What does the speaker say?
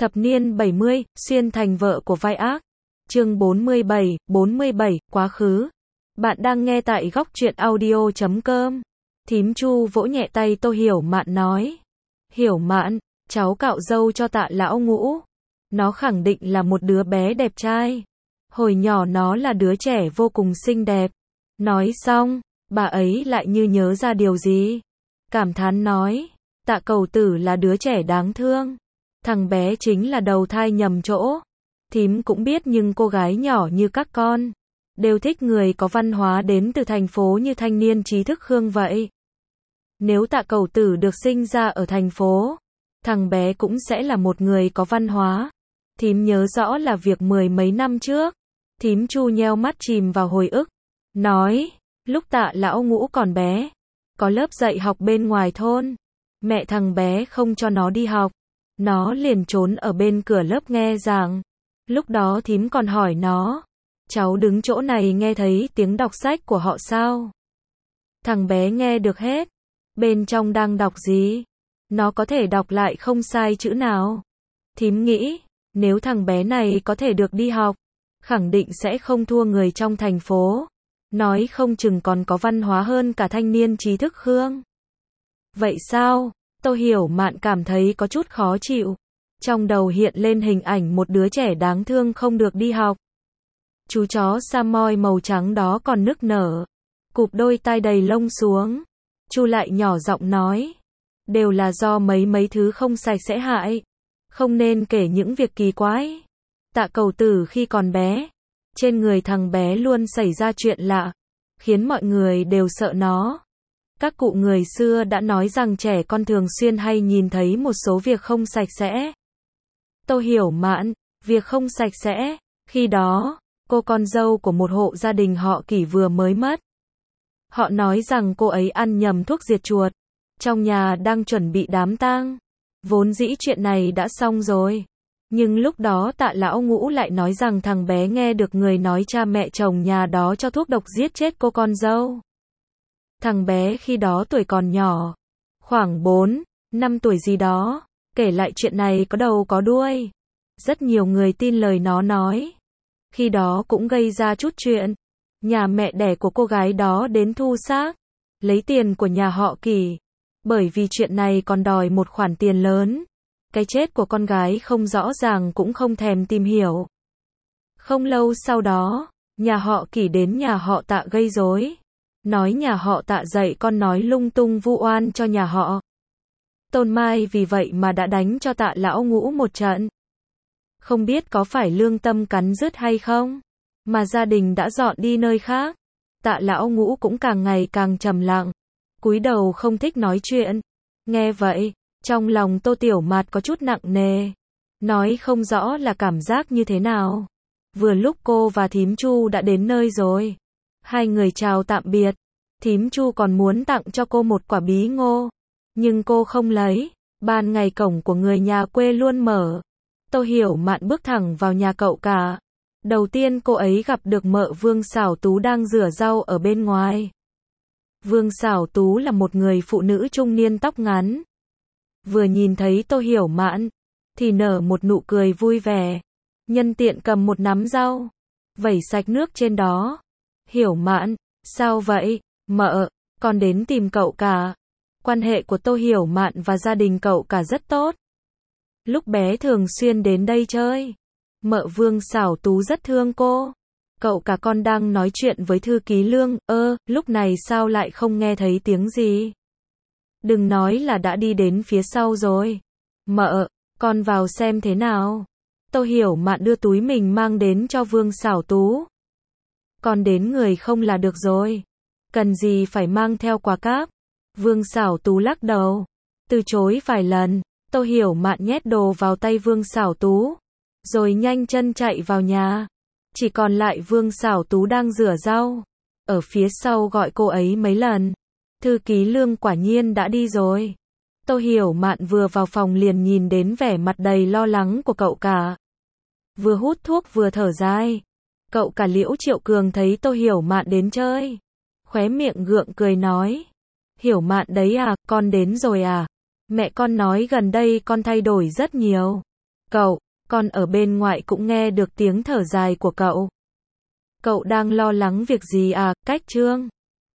Thập niên 70, xuyên thành vợ của vai ác. Chương 47, quá khứ. Bạn đang nghe tại góc truyện audio.com. Thím Chu vỗ nhẹ tay Tô Hiểu Mạn nói. Hiểu Mạn, cháu cạo râu cho Tạ lão ngũ. Nó khẳng định là một đứa bé đẹp trai. Hồi nhỏ nó là đứa trẻ vô cùng xinh đẹp. Nói xong, bà ấy lại như nhớ ra điều gì. Cảm thán nói, Tạ Cầu Tử là đứa trẻ đáng thương. Thằng bé chính là đầu thai nhầm chỗ. Thím cũng biết nhưng cô gái nhỏ như các con đều thích người có văn hóa đến từ thành phố như thanh niên trí thức Khương vậy. Nếu Tạ Cầu Tử được sinh ra ở thành phố, thằng bé cũng sẽ là một người có văn hóa. Thím nhớ rõ là việc mười mấy năm trước. Thím Chu nheo mắt chìm vào hồi ức. Nói, lúc Tạ lão ngũ còn bé, có lớp dạy học bên ngoài thôn. Mẹ thằng bé không cho nó đi học. Nó liền trốn ở bên cửa lớp nghe giảng. Lúc đó thím còn hỏi nó, cháu đứng chỗ này nghe thấy tiếng đọc sách của họ sao? Thằng bé nghe được hết. Bên trong đang đọc gì? Nó có thể đọc lại không sai chữ nào. Thím nghĩ, nếu thằng bé này có thể được đi học, khẳng định sẽ không thua người trong thành phố. Nói không chừng còn có văn hóa hơn cả thanh niên trí thức Khương. Vậy sao? Tô Hiểu Mạn cảm thấy có chút khó chịu. Trong đầu hiện lên hình ảnh một đứa trẻ đáng thương không được đi học. Chú chó Samoy màu trắng đó còn nức nở, cụp đôi tai đầy lông xuống. Chu lại nhỏ giọng nói, đều là do mấy thứ không sạch sẽ hại. Không nên kể những việc kỳ quái. Tạ Cầu Tử khi còn bé, trên người thằng bé luôn xảy ra chuyện lạ, khiến mọi người đều sợ nó. Các cụ người xưa đã nói rằng trẻ con thường xuyên hay nhìn thấy một số việc không sạch sẽ. Tô Hiểu Mạn, việc không sạch sẽ, khi đó, cô con dâu của một hộ gia đình họ Kỷ vừa mới mất. Họ nói rằng cô ấy ăn nhầm thuốc diệt chuột. Trong nhà đang chuẩn bị đám tang. Vốn dĩ chuyện này đã xong rồi. Nhưng lúc đó Tạ lão ngũ lại nói rằng thằng bé nghe được người nói cha mẹ chồng nhà đó cho thuốc độc giết chết cô con dâu. Thằng bé khi đó tuổi còn nhỏ, khoảng 4, 5 tuổi gì đó, kể lại chuyện này có đầu có đuôi. Rất nhiều người tin lời nó nói. Khi đó cũng gây ra chút chuyện. Nhà mẹ đẻ của cô gái đó đến thu xác, lấy tiền của nhà họ Kỷ. Bởi vì chuyện này còn đòi một khoản tiền lớn. Cái chết của con gái không rõ ràng cũng không thèm tìm hiểu. Không lâu sau đó, nhà họ Kỷ đến nhà họ Tạ gây rối. Nói nhà họ Tạ dạy con nói lung tung vu oan cho nhà họ. Tôn Mai vì vậy mà đã đánh cho Tạ lão ngũ một trận. Không biết có phải lương tâm cắn rứt hay không, mà gia đình đã dọn đi nơi khác. Tạ lão ngũ cũng càng ngày càng trầm lặng, cúi đầu không thích nói chuyện. Nghe vậy, trong lòng Tô Tiểu Mạt có chút nặng nề, nói không rõ là cảm giác như thế nào. Vừa lúc cô và thím Chu đã đến nơi rồi. Hai người chào tạm biệt. Thím Chu còn muốn tặng cho cô một quả bí ngô, nhưng cô không lấy. Ban ngày cổng của người nhà quê luôn mở. Tô Hiểu Mạn bước thẳng vào nhà cậu cả. Đầu tiên cô ấy gặp được mợ Vương Xảo Tú đang rửa rau ở bên ngoài. Vương Xảo Tú là một người phụ nữ trung niên tóc ngắn. Vừa nhìn thấy Tô Hiểu Mạn, thì nở một nụ cười vui vẻ. Nhân tiện cầm một nắm rau, vẩy sạch nước trên đó. Hiểu Mạn, sao vậy? Mợ, con đến tìm cậu cả. Quan hệ của Tô Hiểu Mạn và gia đình cậu cả rất tốt. Lúc bé thường xuyên đến đây chơi. Mợ Vương Xảo Tú rất thương cô. Cậu cả con đang nói chuyện với thư ký Lương. Lúc này sao lại không nghe thấy tiếng gì? Đừng nói là đã đi đến phía sau rồi. Mợ, con vào xem thế nào. Tô Hiểu Mạn đưa túi mình mang đến cho Vương Xảo Tú. Con đến người không là được rồi. Cần gì phải mang theo quà cáp? Vương Xảo Tú lắc đầu, từ chối vài lần. Tô Hiểu Mạn nhét đồ vào tay Vương Xảo Tú, rồi nhanh chân chạy vào nhà. Chỉ còn lại Vương Xảo Tú đang rửa rau, ở phía sau gọi cô ấy mấy lần. Thư ký Lương quả nhiên đã đi rồi. Tô Hiểu Mạn vừa vào phòng liền nhìn đến vẻ mặt đầy lo lắng của cậu cả. Vừa hút thuốc vừa thở dài. Cậu cả Liễu Triệu Cường thấy Tô Hiểu Mạn đến chơi, khóe miệng gượng cười nói. Hiểu Mạn đấy à, con đến rồi à? Mẹ con nói gần đây con thay đổi rất nhiều. Cậu, con ở bên ngoài cũng nghe được tiếng thở dài của cậu. Cậu đang lo lắng việc gì à, Cách Trương?